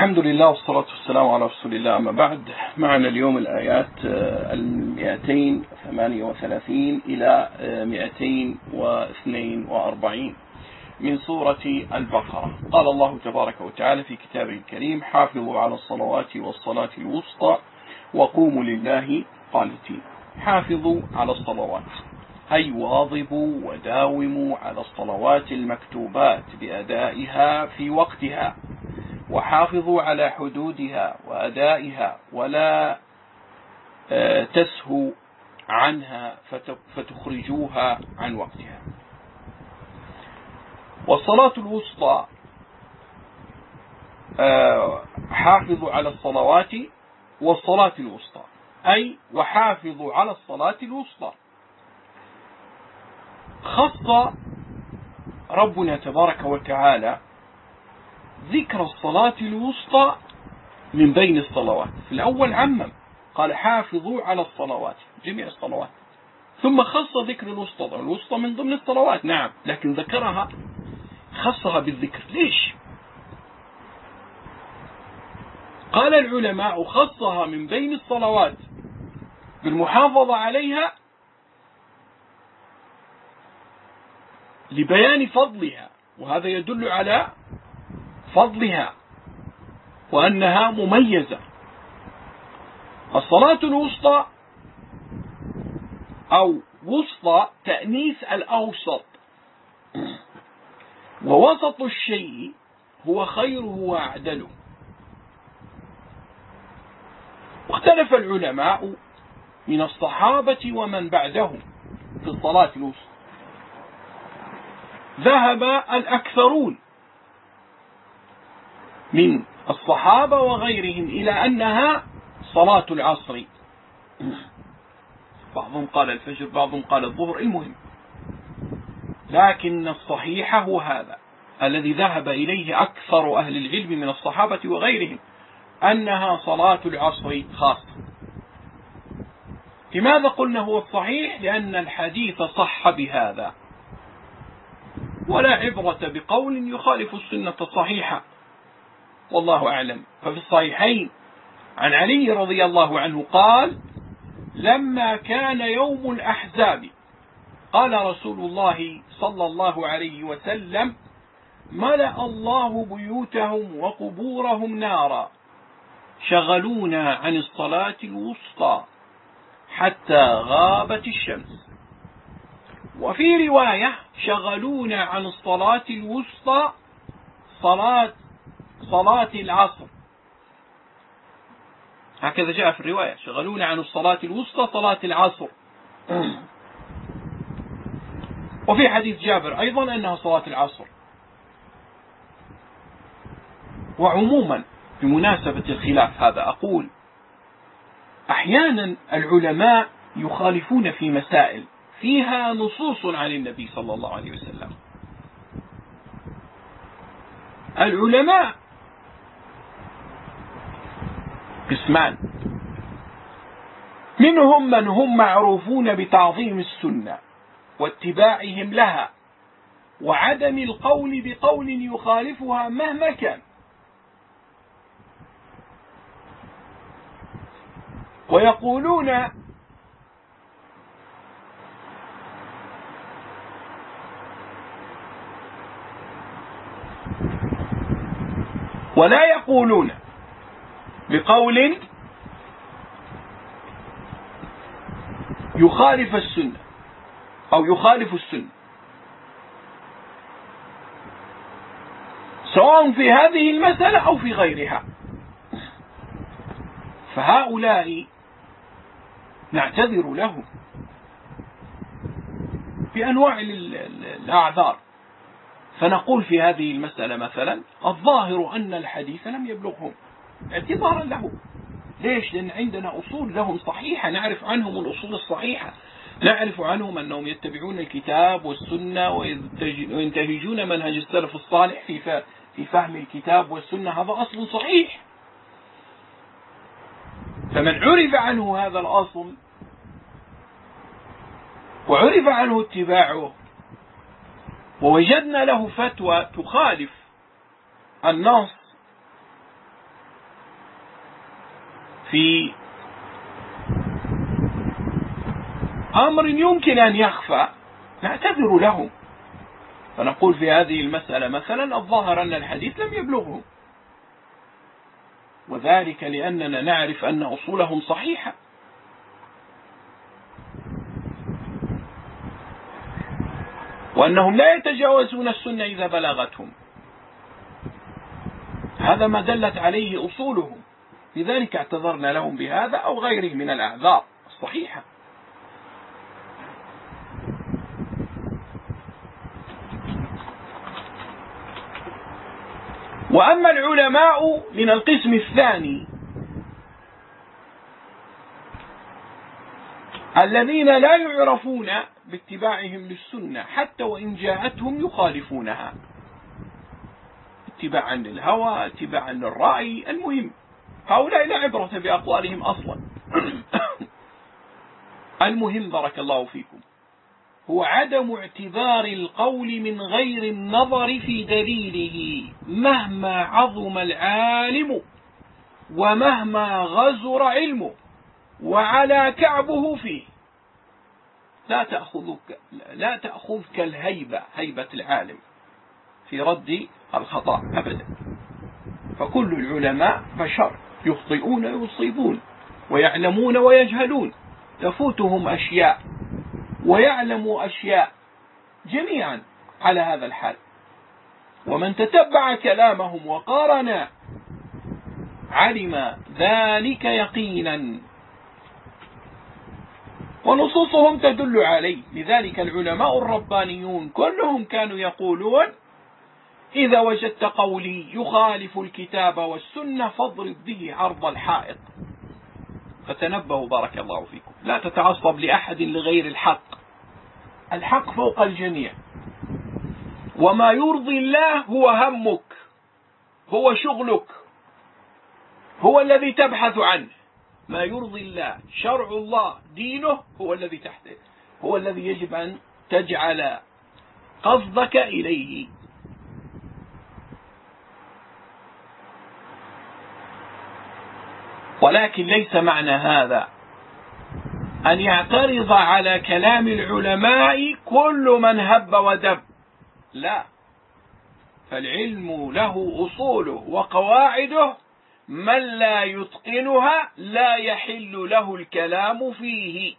الحمد لله والصلاة والسلام على رسول الله. أما بعد، معنا اليوم الآيات 238 إلى 242 من سورة البقرة. قال الله تبارك وتعالى في كتابه الكريم: حافظوا على الصلوات والصلاة الوسطى وقوموا لله قانتين. حافظوا على الصلوات أي واظبوا وداوموا على الصلوات المكتوبات بأدائها في وقتها، وحافظوا على حدودها وأدائها، ولا تسهوا عنها فتخرجوها عن وقتها. والصلاة الوسطى، حافظوا على الصلوات والصلاة الوسطى أي وحافظوا على الصلاة الوسطى. خص ربنا تبارك وتعالى ذكر الصلاة الوسطى من بين الصلوات. في الأول عمم، قال حافظوا على الصلوات، جميع الصلوات، ثم خص ذكر الوسطى. الوسطى من ضمن الصلوات نعم، لكن ذكرها، خصها بالذكر. ليش؟ قال العلماء: خصها من بين الصلوات بالمحافظة عليها لبيان فضلها، وهذا يدل على فضلها وأنها مميزة. الصلاة الوسطى أو وسطى تأنيث الأوسط، ووسط الشيء هو خيره وأعدله. واختلف العلماء من الصحابة ومن بعدهم في الصلاة الوسطى. ذهب الأكثرون من الصحابة وغيرهم إلى أنها صلاة العصر. بعضهم قال الفجر، بعضهم قال الظهر، المهم. لكن الصحيح هو هذا الذي ذهب إليه أكثر أهل العلم من الصحابة وغيرهم، أنها صلاة العصر خاصة. لماذا قلنا هو الصحيح؟ لأن الحديث صح بهذا، ولا عبرة بقول يخالف السنة الصحيحة، والله أعلم. ففي الصحيحين عن علي رضي الله عنه قال: لما كان يوم الأحزاب قال رسول الله صلى الله عليه وسلم: ملأ الله بيوتهم وقبورهم نارا، شغلونا عن الصلاة الوسطى حتى غابت الشمس. وفي رواية: شغلونا عن الصلاة الوسطى صلاة العصر. هكذا جاء في الرواية: شغلونا عن الصلاة الوسطى صلاة العصر. وفي حديث جابر أيضا أنها صلاة العصر. وعموما بمناسبة الخلاف هذا أقول: أحيانا العلماء يخالفون في مسائل فيها نصوص عن النبي صلى الله عليه وسلم. العلماء قسمان: منهم من هم معروفون بتعظيم السنة واتباعهم لها وعدم القول بقول يخالفها مهما كان، ويقولون ولا يقولون بقول يخالف السنة أو يخالف السنة، سواء في هذه المسألة أو في غيرها. فهؤلاء نعتذر لهم بأنواع الأعذار، فنقول في هذه المسألة مثلا: الظاهر أن الحديث لم يبلغهم، اعتذارا له. ليش؟ لأن عندنا أصول لهم صحيحة، نعرف عنهم الأصول الصحيحة، نعرف عنهم أنهم يتبعون الكتاب والسنة وينتهجون منهج السلف الصالح في فهم الكتاب والسنة. هذا أصل صحيح. فمن عرف عنه هذا الأصل وعرف عنه اتباعه ووجدنا له فتوى تخالف النص في أمر يمكن أن يخفى نعتذر لهم، فنقول في هذه المسألة مثلا الظاهر أن الحديث لم يبلغهم، وذلك لأننا نعرف أن أصولهم صحيحة. وأنهم لا يتجاوزون السنة إذا بلغتهم، هذا ما دلت عليه أصولهم، لذلك اعتذرنا لهم بهذا أو غيره من الأعذار الصحيحة. وأما العلماء من القسم الثاني الذين لا يعرفون باتباعهم للسنة حتى وإن جاءتهم يخالفونها، اتباعا للهوى، اتباعا للرأي، المهم هؤلاء لا عبرة بأقوالهم أصلا. المهم بارك الله فيكم هو عدم اعتبار القول من غير النظر في دليله مهما عظم العالم ومهما غزر علمه وعلى كعبه فيه. لا تأخذك الهيبة، هيبة العالم في رد الخطأ أبدا، فكل العلماء بشر يخطئون ويصيبون ويعلمون ويجهلون، تفوتهم أشياء ويعلموا أشياء جميعا على هذا الحال. ومن تتبع كلامهم وقارن علم ذلك يقينا، ونصوصهم تدل عليه. لذلك العلماء الربانيون كلهم كانوا يقولون إذا وجدت قولي يخالف الكتاب والسنة فاضرب به عرض الحائط. فتنبهوا بارك الله فيكم، لا تتعصب لأحد لغير الحق، الحق فوق الجميع، وما يرضي الله هو همك، هو شغلك، هو الذي تبحث عنه. ما يرضي الله، شرع الله، دينه، هو الذي تحته، هو الذي يجب أن تجعل قصدك إليه. ولكن ليس معنى هذا أن يعترض على كلام العلماء كل من هب ودب، لا، فالعلم له أصوله وقواعده، من لا يتقنها لا يحل له الكلام فيه.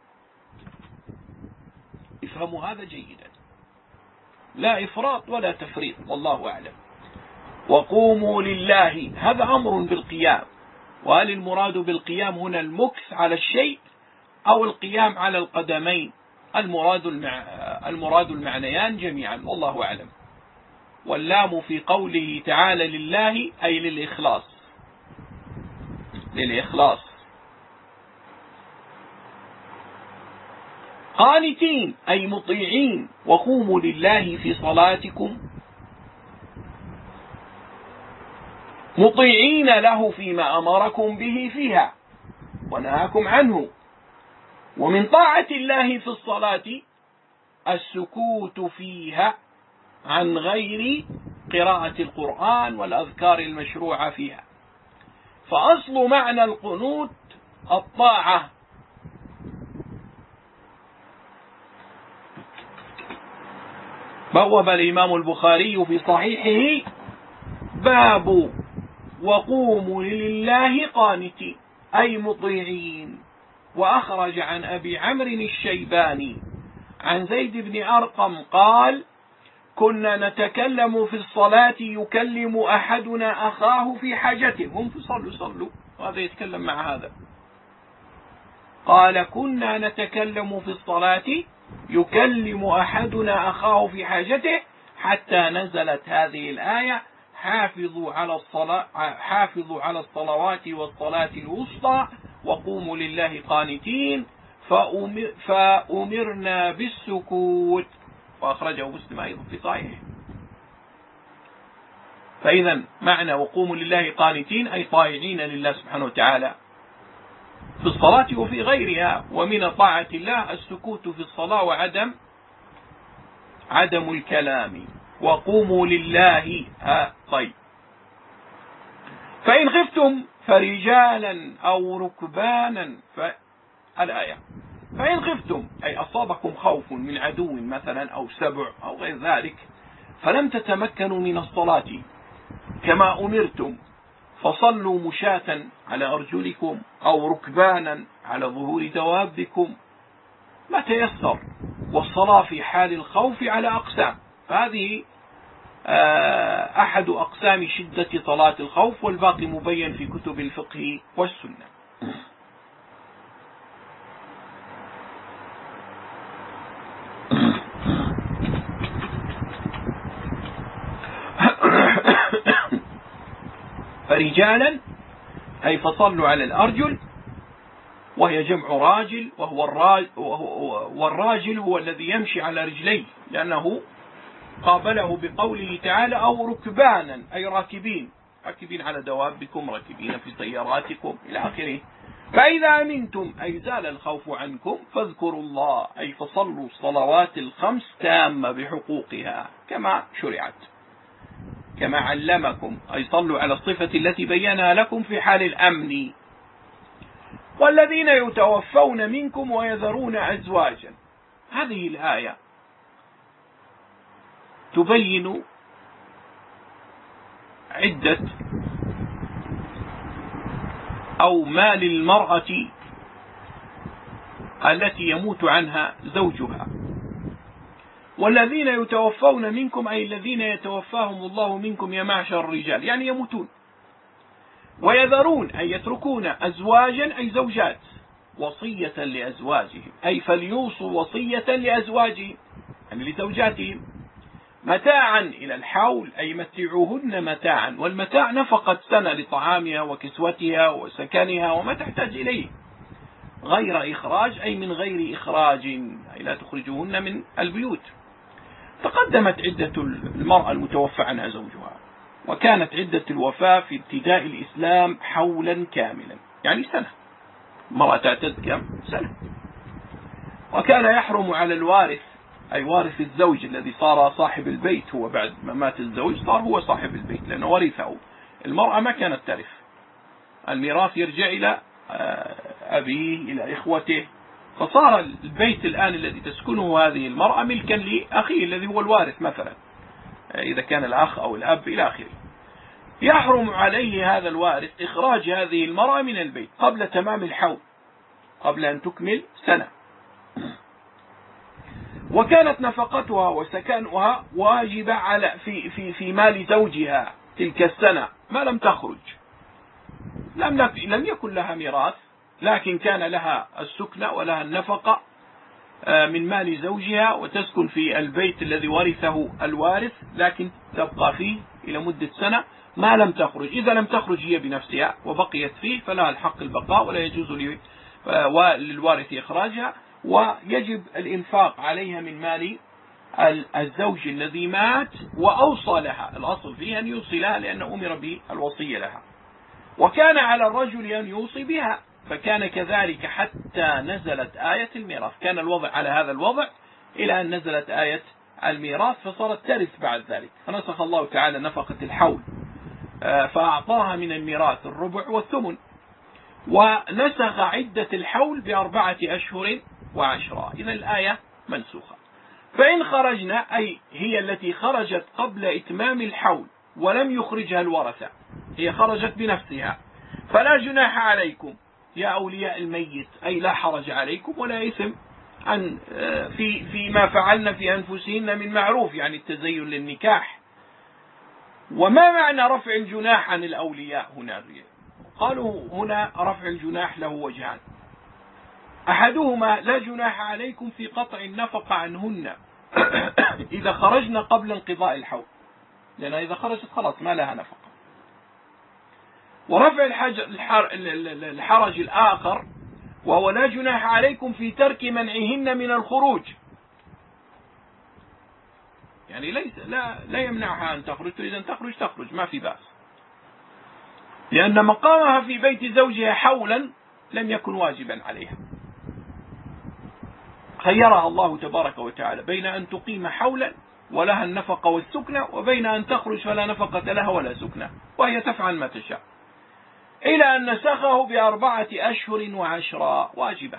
افهموا هذا جيدا، لا إفراط ولا تفريط، والله أعلم. وقوموا لله، هذا أمر بالقيام، وهل المراد بالقيام هنا المكث على الشيء أو القيام على القدمين؟ المراد المعنيان جميعا، والله أعلم. واللام في قوله تعالى لله أي للإخلاص، قانتين أي مطيعين، وقوموا لله في صلاتكم مطيعين له فيما أمركم به فيها ونهاكم عنه. ومن طاعة الله في الصلاة السكوت فيها عن غير قراءة القرآن والأذكار المشروعة فيها. فأصل معنى القنوت الطاعة. بوب الإمام البخاري في صحيحه باب وقوموا لله قانتين أي مطيعين. وأخرج عن أبي عمرو الشيباني عن زيد بن أرقم قال كنا نتكلم في الصلاة يكلم أحدنا أخاه في حاجته. هم صلوا وهذا يتكلم مع هذا. قال كنا نتكلم في الصلاة يكلم أحدنا أخاه في حاجته حتى نزلت هذه الآية حافظوا على الصلوات والصلاة الوسطى وقوموا لله قانتين فأمرنا بالسكوت. وأخرجه مسلم أيضا في صحيحه. فإذا معنى وقوموا لله قانتين أي طائعين لله سبحانه وتعالى في الصلاة وفي غيرها. ومن طاعة الله السكوت في الصلاة وعدم الكلام. وقوموا لله طيب. فإن خفتم فرجالا أو ركبانا الآية. فإن خفتم أي أصابكم خوف من عدو مثلا أو سبع أو غير ذلك فلم تتمكنوا من الصلاة كما أمرتم فصلوا مشاة على أرجلكم أو ركبانا على ظهور دوابكم ما تيسر. والصلاة في حال الخوف على أقسام، فهذه أحد أقسام شدة صلاة الخوف، والباقي مبين في كتب الفقه والسنة. فرجالا أي فصلوا على الأرجل، وهي جمع راجل، والراجل هو الذي يمشي على رجليه، لأنه قابله بقوله تعالى أو ركبانا أي راكبين على دوابكم، راكبين في سياراتكم إلى آخره. فإذا أمنتم أي زال الخوف عنكم فاذكروا الله أي فصلوا الصلوات الخمس تامة بحقوقها كما شرعت، كما علمكم أي صلوا على الصفة التي بينها لكم في حال الأمن. والذين يتوفون منكم ويذرون أزواجا، هذه الآية تبين عدة أو ما للمرأة التي يموت عنها زوجها. والذين يتوفون منكم أي الذين يتوفاهم الله منكم يا معشر الرجال، يعني يموتون. ويذرون أي يتركون أزواجا أي زوجات وصية لأزواجهم أي فليوصوا وصية لأزواجهم يعني لزوجاتهم متاعا إلى الحول أي متعوهن متاعا، والمتاع نفقة سنة لطعامها وكسوتها وسكنها وما تحتاج إليه، غير إخراج أي من غير إخراج أي لا تخرجوهن من البيوت. تقدمت عدة المرأة المتوفى عنها زوجها، وكانت عدة الوفاة في ابتداء الإسلام حولا كاملا يعني سنة، المرأة تعتد كم سنة. وكان يحرم على الوارث أي وارث الزوج الذي صار صاحب البيت، هو بعد ما مات الزوج صار هو صاحب البيت لأنه ورثه. المرأة ما كانت ترث، الميراث يرجع إلى أبيه إلى إخوته، فصار البيت الآن الذي تسكنه هذه المرأة ملكا لأخيه الذي هو الوارث مثلا إذا كان الأخ أو الأب إلى آخره. يحرم عليه هذا الوارث إخراج هذه المرأة من البيت قبل تمام الحول، قبل أن تكمل سنة. وكانت نفقتها وسكنها واجبة على في مال زوجها تلك السنة ما لم تخرج. لم يكن لها ميراث، لكن كان لها السكنة ولها النفقة من مال زوجها، وتسكن في البيت الذي ورثه الوارث، لكن تبقى فيه إلى مدة سنة ما لم تخرج. إذا لم تخرج هي بنفسها وبقيت فيه فلها الحق البقاء، ولا يجوز للوارث إخراجها، ويجب الإنفاق عليها من مال الزوج الذي مات وأوصى لها. الأصل فيها أن يوصي لها لأنه أمر بالوصية لها. وكان على الرجل أن يوصي بها، فكان كذلك حتى نزلت آية الميراث. كان الوضع على هذا الوضع إلى أن نزلت آية الميراث فصارت ترث بعد ذلك، فنسخ الله تعالى نفقة الحول فأعطاها من الميراث الربع والثمن، ونسخ عدة الحول ب4 أشهر و10. إذا الآية منسوخة. فإن خرجنا أي هي التي خرجت قبل إتمام الحول ولم يخرجها الورثة، هي خرجت بنفسها، فلا جناح عليكم يا أولياء الميت أي لا حرج عليكم ولا إثم عن فيما فعلن في أنفسهن من معروف، يعني التزين للنكاح. وما معنى رفع الجناح عن الأولياء هنا؟ قالوا هنا رفع الجناح له وجهان، أحدهما لا جناح عليكم في قطع النفقة عنهن إذا خرجنا قبل انقضاء الحول، لأن إذا خرجت خلاص ما لها نفقة. ورفع الحرج الآخر وهو لا جناح عليكم في ترك منعهن من الخروج، يعني لا يمنعها أن تخرج، إذا تخرج ما في بأس، لأن مقامها في بيت زوجها حولا لم يكن واجبا عليها. خيرها الله تبارك وتعالى بين أن تقيم حولا ولها النفقة والسكنة، وبين أن تخرج فلا نفقة لها ولا سكنة، وهي تفعل ما تشاء. إلى أن نسخه ب4 أشهر و10 واجبة.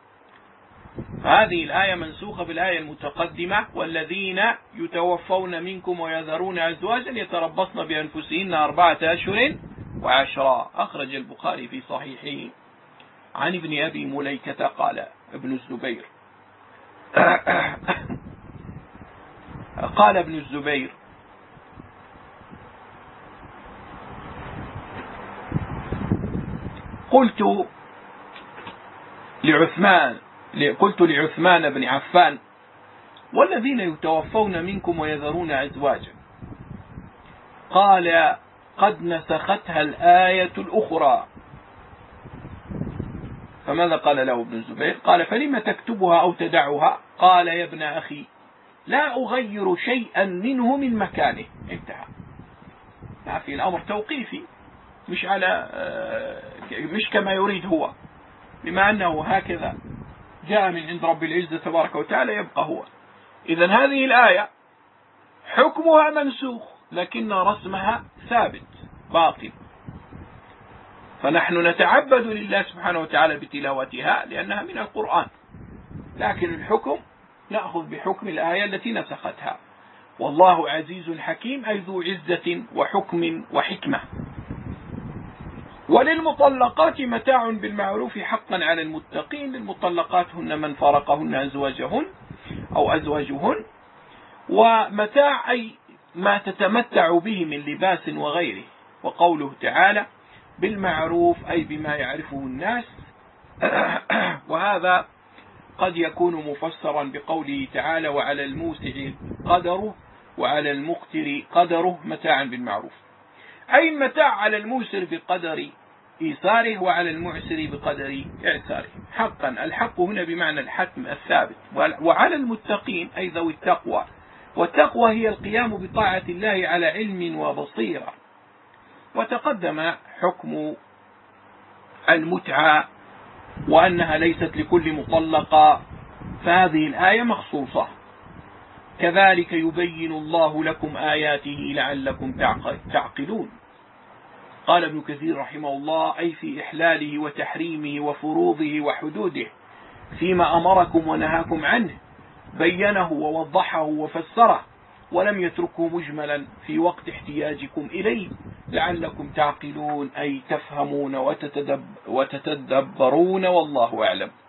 هذه الآية منسوخة بالآية المتقدمة: والذين يتوفون منكم ويذرون أزواجا يتربصن بأنفسهن 4 أشهر و10. أخرج البخاري في صحيحه عن ابن أبي مليكة قال ابن الزبير قال ابن الزبير: قلت لعثمان بن عفان: والذين يتوفون منكم ويذرون أزواجا؟ قال: قد نسختها الآية الأخرى. فماذا قال له ابن الزبير؟ قال: فلم تكتبها أو تدعها؟ قال: يا ابن أخي، لا أغير شيئا منه من مكانه. انتهى. ما في الأمر توقيفي، مش كما يريد هو، بما أنه هكذا جاء من عند رب العزة تبارك وتعالى يبقى هو. إذن هذه الآية حكمها منسوخ، لكن رسمها ثابت باطل، فنحن نتعبد لله سبحانه وتعالى بتلاوتها لأنها من القرآن، لكن الحكم نأخذ بحكم الآية التي نسختها. والله عزيز حكيم، أي ذو عزة وحكم وحكمة. وللمطلقات متاع بالمعروف حقا على المتقين. للمطلقات هن من فارقهن أزواجهن أو أزواجهن. ومتاع أي ما تتمتع به من لباس وغيره. وقوله تعالى بالمعروف أي بما يعرفه الناس. وهذا قد يكون مفسرا بقوله تعالى: وعلى الموسع قدره وعلى المقتر قدره متاعا بالمعروف، أي متاع على الموسر بقدر إيساره وعلى المعسر بقدر إعساره. حقا، الحق هنا بمعنى الحتم الثابت. وعلى المتقين أي ذوي التقوى، والتقوى هي القيام بطاعة الله على علم وبصيرة. وتقدم حكم المتعة وأنها ليست لكل مطلقة، فهذه الآية مخصوصة. كذلك يبين الله لكم آياته لعلكم تعقلون. قال ابن كثير رحمه الله: أي في إحلاله وتحريمه وفروضه وحدوده، فيما أمركم ونهاكم عنه، بينه ووضحه وفسره، ولم يتركه مجملا في وقت احتياجكم إليه، لعلكم تعقلون أي تفهمون وتتدبرون. والله أعلم.